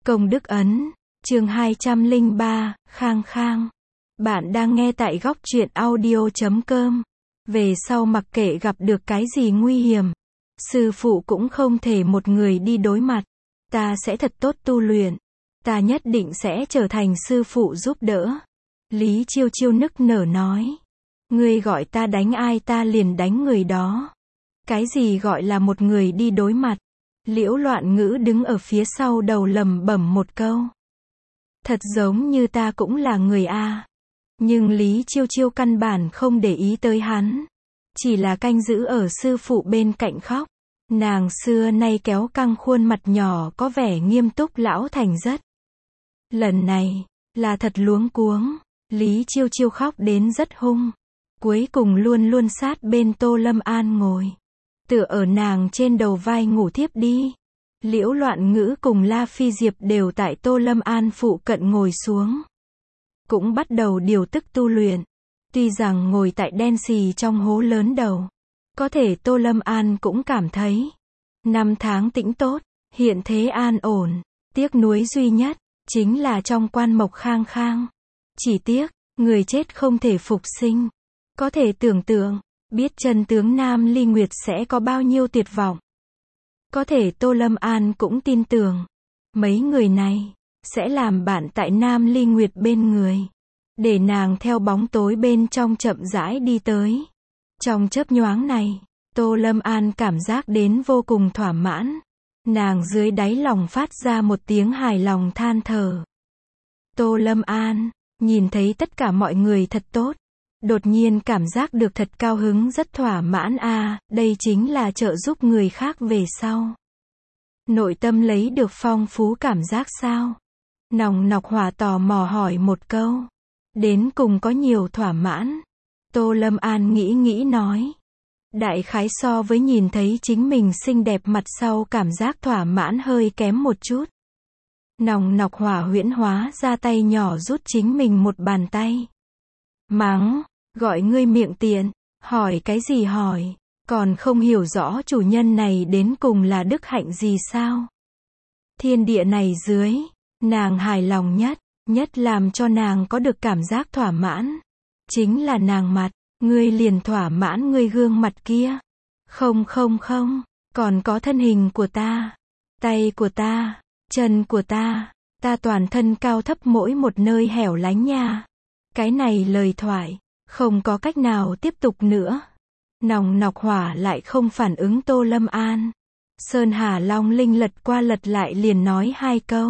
Công đức ấn, chương 203, Khang Khang. Bạn đang nghe tại góc truyện audio.com. Về sau mặc kệ gặp được cái gì nguy hiểm, sư phụ cũng không thể một người đi đối mặt. Ta sẽ thật tốt tu luyện. Ta nhất định sẽ trở thành sư phụ giúp đỡ. Lý Chiêu Chiêu nức nở nói. Ngươi gọi ta đánh ai ta liền đánh người đó. Cái gì gọi là một người đi đối mặt? Liễu Loạn Ngữ đứng ở phía sau đầu lẩm bẩm một câu. Thật giống như ta cũng là người a. Nhưng Lý Chiêu Chiêu căn bản không để ý tới hắn. Chỉ là canh giữ ở sư phụ bên cạnh khóc. Nàng xưa nay kéo căng khuôn mặt nhỏ có vẻ nghiêm túc lão thành rất. Lần này, là thật luống cuống. Lý Chiêu Chiêu khóc đến rất hung. Cuối cùng luôn luôn sát bên Tô Lâm An ngồi. Tựa ở nàng trên đầu vai ngủ thiếp đi. Liễu Loạn Ngữ cùng La Phi Diệp đều tại Tô Lâm An phụ cận ngồi xuống. Cũng bắt đầu điều tức tu luyện. Tuy rằng ngồi tại đen xì trong hố lớn đầu. Có thể Tô Lâm An cũng cảm thấy. Năm tháng tĩnh tốt, hiện thế an ổn. Tiếc nuối duy nhất, chính là trong quan mộc Khang Khang. Chỉ tiếc, người chết không thể phục sinh. Có thể tưởng tượng, biết chân tướng Nam Ly Nguyệt sẽ có bao nhiêu tuyệt vọng. Có thể Tô Lâm An cũng tin tưởng, mấy người này, sẽ làm bạn tại Nam Ly Nguyệt bên người. Để nàng theo bóng tối bên trong chậm rãi đi tới. Trong chớp nhoáng này, Tô Lâm An cảm giác đến vô cùng thỏa mãn. Nàng dưới đáy lòng phát ra một tiếng hài lòng than thở. Tô Lâm An, nhìn thấy tất cả mọi người thật tốt. Đột nhiên cảm giác được thật cao hứng rất thỏa mãn a, đây chính là trợ giúp người khác về sau. Nội tâm lấy được phong phú cảm giác sao? Nòng Nọc Hỏa tò mò hỏi một câu. Đến cùng có nhiều thỏa mãn. Tô Lâm An nghĩ nói. Đại khái so với nhìn thấy chính mình xinh đẹp mặt sau cảm giác thỏa mãn hơi kém một chút. Nòng Nọc Hỏa huyễn hóa ra tay nhỏ rút chính mình một bàn tay. Mắng, gọi ngươi miệng tiện, hỏi cái gì hỏi, còn không hiểu rõ chủ nhân này đến cùng là đức hạnh gì sao? Thiên địa này dưới, nàng hài lòng nhất làm cho nàng có được cảm giác thỏa mãn. Chính là nàng mặt, ngươi liền thỏa mãn ngươi gương mặt kia. Không, còn có thân hình của ta, tay của ta, chân của ta toàn thân cao thấp mỗi một nơi hẻo lánh nha. Cái này lời thoại, không có cách nào tiếp tục nữa. Nòng Nọc Hỏa lại không phản ứng Tô Lâm An. Sơn Hà Long Linh lật qua lật lại liền nói hai câu.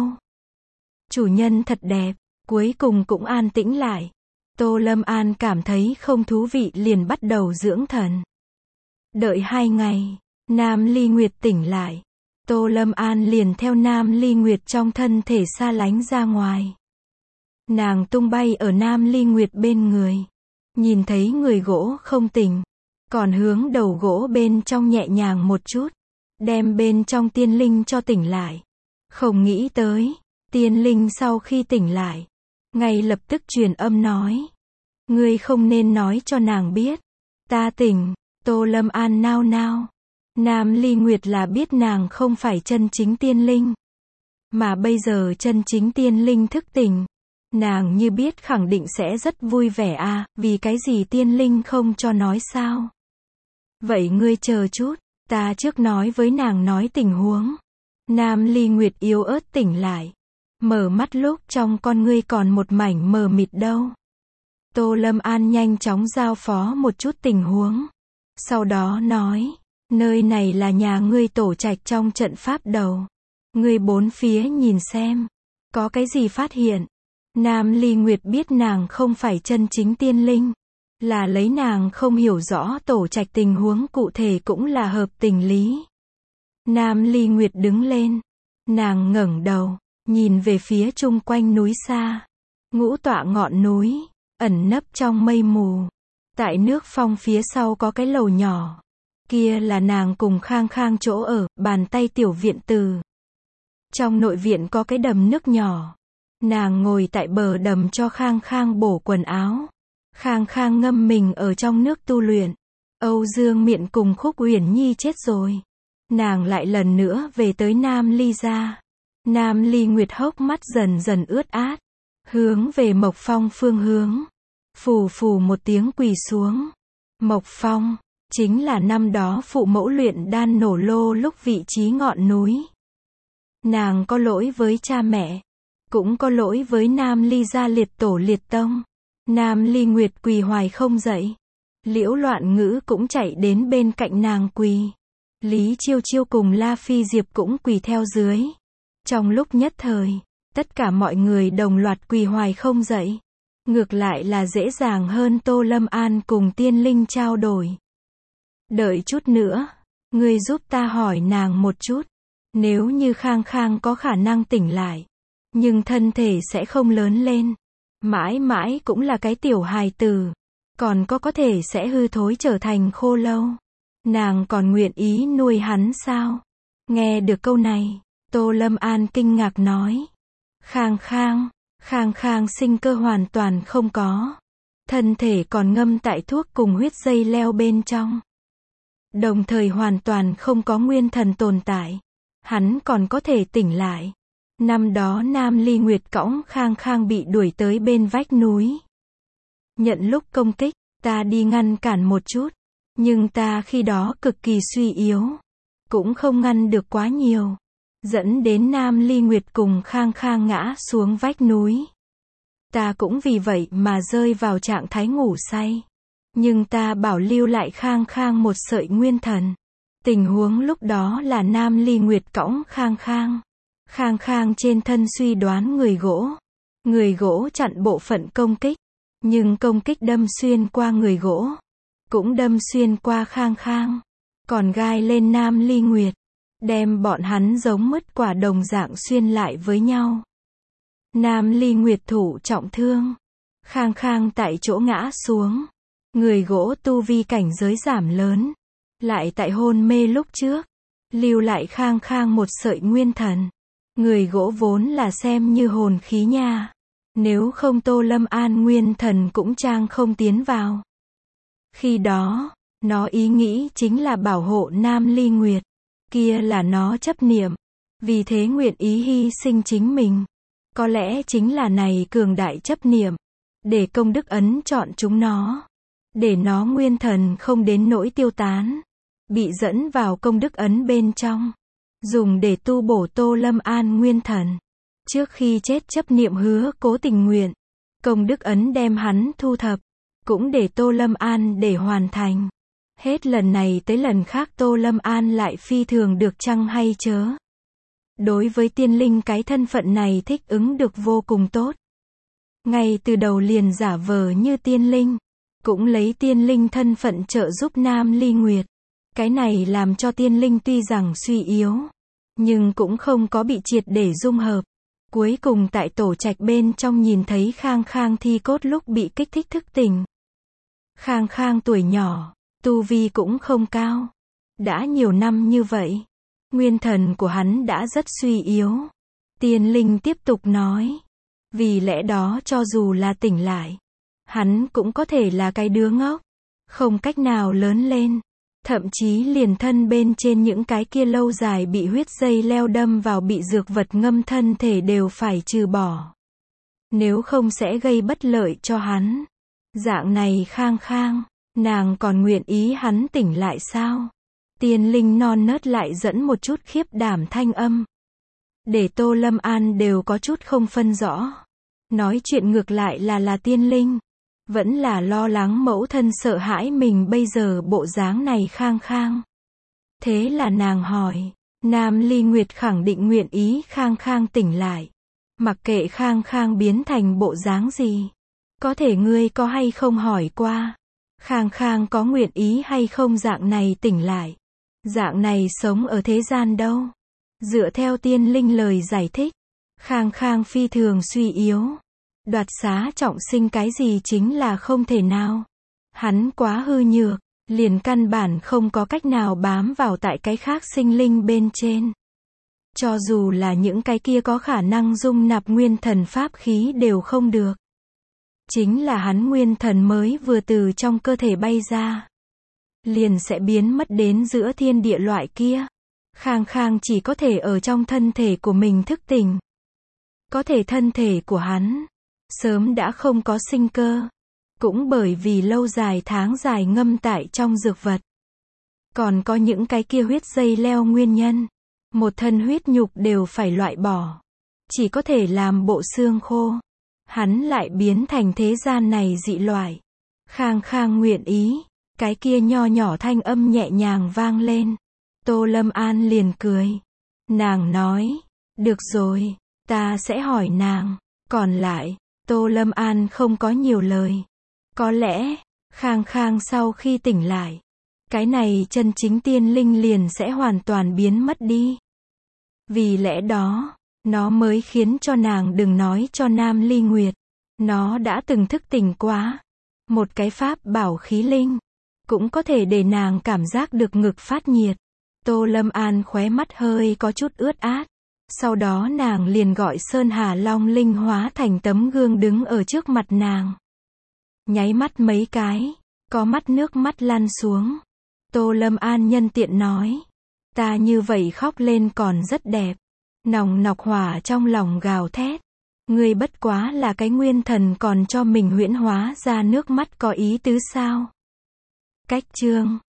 Chủ nhân thật đẹp, cuối cùng cũng an tĩnh lại. Tô Lâm An cảm thấy không thú vị liền bắt đầu dưỡng thần. Đợi 2 ngày, Nam Ly Nguyệt tỉnh lại. Tô Lâm An liền theo Nam Ly Nguyệt trong thân thể xa lánh ra ngoài. Nàng tung bay ở Nam Ly Nguyệt bên người. Nhìn thấy người gỗ không tỉnh. Còn hướng đầu gỗ bên trong nhẹ nhàng một chút. Đem bên trong tiên linh cho tỉnh lại. Không nghĩ tới. Tiên linh sau khi tỉnh lại. Ngay lập tức truyền âm nói. Ngươi không nên nói cho nàng biết. Ta tỉnh. Tô Lâm An nao nao. Nam Ly Nguyệt là biết nàng không phải chân chính tiên linh. Mà bây giờ chân chính tiên linh thức tỉnh. Nàng như biết khẳng định sẽ rất vui vẻ a, vì cái gì tiên linh không cho nói sao? Vậy ngươi chờ chút, ta trước nói với nàng nói tình huống. Nam Ly Nguyệt yếu ớt tỉnh lại. Mở mắt lúc trong con ngươi còn một mảnh mờ mịt đâu. Tô Lâm An nhanh chóng giao phó một chút tình huống. Sau đó nói, nơi này là nhà ngươi tổ trạch trong trận pháp đầu. Ngươi bốn phía nhìn xem, có cái gì phát hiện. Nam Ly Nguyệt biết nàng không phải chân chính tiên linh. Là lấy nàng không hiểu rõ tổ trạch tình huống cụ thể cũng là hợp tình lý. Nam Ly Nguyệt đứng lên. Nàng ngẩng đầu, nhìn về phía chung quanh núi xa. Ngũ tọa ngọn núi, ẩn nấp trong mây mù. Tại nước phong phía sau có cái lầu nhỏ. Kia là nàng cùng Khang Khang chỗ ở, bàn tay tiểu viện từ. Trong nội viện có cái đầm nước nhỏ. Nàng ngồi tại bờ đầm cho Khang Khang bổ quần áo. Khang Khang ngâm mình ở trong nước tu luyện. Âu Dương Miện cùng Khúc Uyển Nhi chết rồi. Nàng lại lần nữa về tới Nam Ly gia. Nam Ly Nguyệt hốc mắt dần dần ướt át, hướng về Mộc Phong phương hướng. Phù phù một tiếng quỳ xuống. Mộc Phong, chính là năm đó phụ mẫu luyện đan nổ lô lúc vị trí ngọn núi. Nàng có lỗi với cha mẹ, cũng có lỗi với Nam Ly gia liệt tổ liệt tông. Nam Ly Nguyệt quỳ hoài không dậy. Liễu Loạn Ngữ cũng chạy đến bên cạnh nàng quỳ. Lý Chiêu Chiêu cùng La Phi Diệp cũng quỳ theo dưới. Trong lúc nhất thời, tất cả mọi người đồng loạt quỳ hoài không dậy. Ngược lại là dễ dàng hơn Tô Lâm An cùng Tiên Linh trao đổi. Đợi chút nữa, ngươi giúp ta hỏi nàng một chút. Nếu như Khang Khang có khả năng tỉnh lại, nhưng thân thể sẽ không lớn lên, mãi mãi cũng là cái tiểu hài tử, còn có thể sẽ hư thối trở thành khô lâu. Nàng còn nguyện ý nuôi hắn sao? Nghe được câu này, Tô Lâm An kinh ngạc nói. Khang Khang sinh cơ hoàn toàn không có. Thân thể còn ngâm tại thuốc cùng huyết dây leo bên trong. Đồng thời hoàn toàn không có nguyên thần tồn tại. Hắn còn có thể tỉnh lại. Năm đó Nam Ly Nguyệt cõng Khang Khang bị đuổi tới bên vách núi. Nhận lúc công kích, ta đi ngăn cản một chút. Nhưng ta khi đó cực kỳ suy yếu. Cũng không ngăn được quá nhiều. Dẫn đến Nam Ly Nguyệt cùng Khang Khang ngã xuống vách núi. Ta cũng vì vậy mà rơi vào trạng thái ngủ say. Nhưng ta bảo lưu lại Khang Khang một sợi nguyên thần. Tình huống lúc đó là Nam Ly Nguyệt cõng Khang Khang. Khang Khang trên thân suy đoán người gỗ. Người gỗ chặn bộ phận công kích. Nhưng công kích đâm xuyên qua người gỗ. Cũng đâm xuyên qua Khang Khang. Còn gai lên Nam Ly Nguyệt. Đem bọn hắn giống mứt quả đồng dạng xuyên lại với nhau. Nam Ly Nguyệt thụ trọng thương. Khang Khang tại chỗ ngã xuống. Người gỗ tu vi cảnh giới giảm lớn. Lại tại hôn mê lúc trước. Lưu lại Khang Khang một sợi nguyên thần. Người gỗ vốn là xem như hồn khí nha. Nếu không Tô Lâm An nguyên thần cũng trang không tiến vào. Khi đó, nó ý nghĩ chính là bảo hộ Nam Ly Nguyệt. Kia là nó chấp niệm. Vì thế nguyện ý hy sinh chính mình. Có lẽ chính là này cường đại chấp niệm. Để công đức ấn chọn chúng nó. Để nó nguyên thần không đến nỗi tiêu tán. Bị dẫn vào công đức ấn bên trong. Dùng để tu bổ Tô Lâm An nguyên thần. Trước khi chết chấp niệm hứa cố tình nguyện. Công đức ấn đem hắn thu thập. Cũng để Tô Lâm An để hoàn thành. Hết lần này tới lần khác Tô Lâm An lại phi thường được chăng hay chớ. Đối với tiên linh cái thân phận này thích ứng được vô cùng tốt. Ngay từ đầu liền giả vờ như tiên linh. Cũng lấy tiên linh thân phận trợ giúp Nam Ly Nguyệt. Cái này làm cho tiên linh tuy rằng suy yếu. Nhưng cũng không có bị triệt để dung hợp. Cuối cùng tại tổ trạch bên trong nhìn thấy Khang Khang thi cốt lúc bị kích thích thức tỉnh. Khang Khang tuổi nhỏ. Tu vi cũng không cao. Đã nhiều năm như vậy. Nguyên thần của hắn đã rất suy yếu. Tiên linh tiếp tục nói. Vì lẽ đó cho dù là tỉnh lại. Hắn cũng có thể là cái đứa ngốc. Không cách nào lớn lên. Thậm chí liền thân bên trên những cái kia lâu dài bị huyết dây leo đâm vào bị dược vật ngâm thân thể đều phải trừ bỏ. Nếu không sẽ gây bất lợi cho hắn. Dạng này Khang Khang. Nàng còn nguyện ý hắn tỉnh lại sao? Tiên linh non nớt lại dẫn một chút khiếp đảm thanh âm. Để Tô Lâm An đều có chút không phân rõ. Nói chuyện ngược lại là tiên linh. Vẫn là lo lắng mẫu thân sợ hãi mình bây giờ bộ dáng này Khang Khang. Thế là nàng hỏi. Nam Ly Nguyệt khẳng định nguyện ý Khang Khang tỉnh lại. Mặc kệ Khang Khang biến thành bộ dáng gì. Có thể ngươi có hay không hỏi qua. Khang Khang có nguyện ý hay không dạng này tỉnh lại. Dạng này sống ở thế gian đâu. Dựa theo tiên linh lời giải thích. Khang Khang phi thường suy yếu. Đoạt xá trọng sinh cái gì chính là không thể nào. Hắn quá hư nhược. Liền căn bản không có cách nào bám vào tại cái khác sinh linh bên trên. Cho dù là những cái kia có khả năng dung nạp nguyên thần pháp khí đều không được. Chính là hắn nguyên thần mới vừa từ trong cơ thể bay ra. Liền sẽ biến mất đến giữa thiên địa loại kia. Khang Khang chỉ có thể ở trong thân thể của mình thức tỉnh. Có thể thân thể của hắn sớm đã không có sinh cơ. Cũng bởi vì lâu dài tháng dài ngâm tại trong dược vật. Còn có những cái kia huyết dây leo nguyên nhân. Một thân huyết nhục đều phải loại bỏ. Chỉ có thể làm bộ xương khô. Hắn lại biến thành thế gian này dị loại. Khang Khang nguyện ý. Cái kia nho nhỏ thanh âm nhẹ nhàng vang lên. Tô Lâm An liền cười. Nàng nói, được rồi, ta sẽ hỏi nàng. Còn lại, Tô Lâm An không có nhiều lời. Có lẽ, Khang Khang sau khi tỉnh lại, cái này chân chính tiên linh liền sẽ hoàn toàn biến mất đi. Vì lẽ đó, nó mới khiến cho nàng đừng nói cho Nam Ly Nguyệt. Nó đã từng thức tỉnh quá. Một cái pháp bảo khí linh, cũng có thể để nàng cảm giác được ngực phát nhiệt. Tô Lâm An khóe mắt hơi có chút ướt át. Sau đó nàng liền gọi Sơn Hà Long Linh hóa thành tấm gương đứng ở trước mặt nàng. Nháy mắt mấy cái, có mắt nước mắt lăn xuống. Tô Lâm An nhân tiện nói, ta như vậy khóc lên còn rất đẹp. Nòng nọc hỏa trong lòng gào thét. Ngươi bất quá là cái nguyên thần còn cho mình huyễn hóa ra nước mắt có ý tứ sao? Cách chương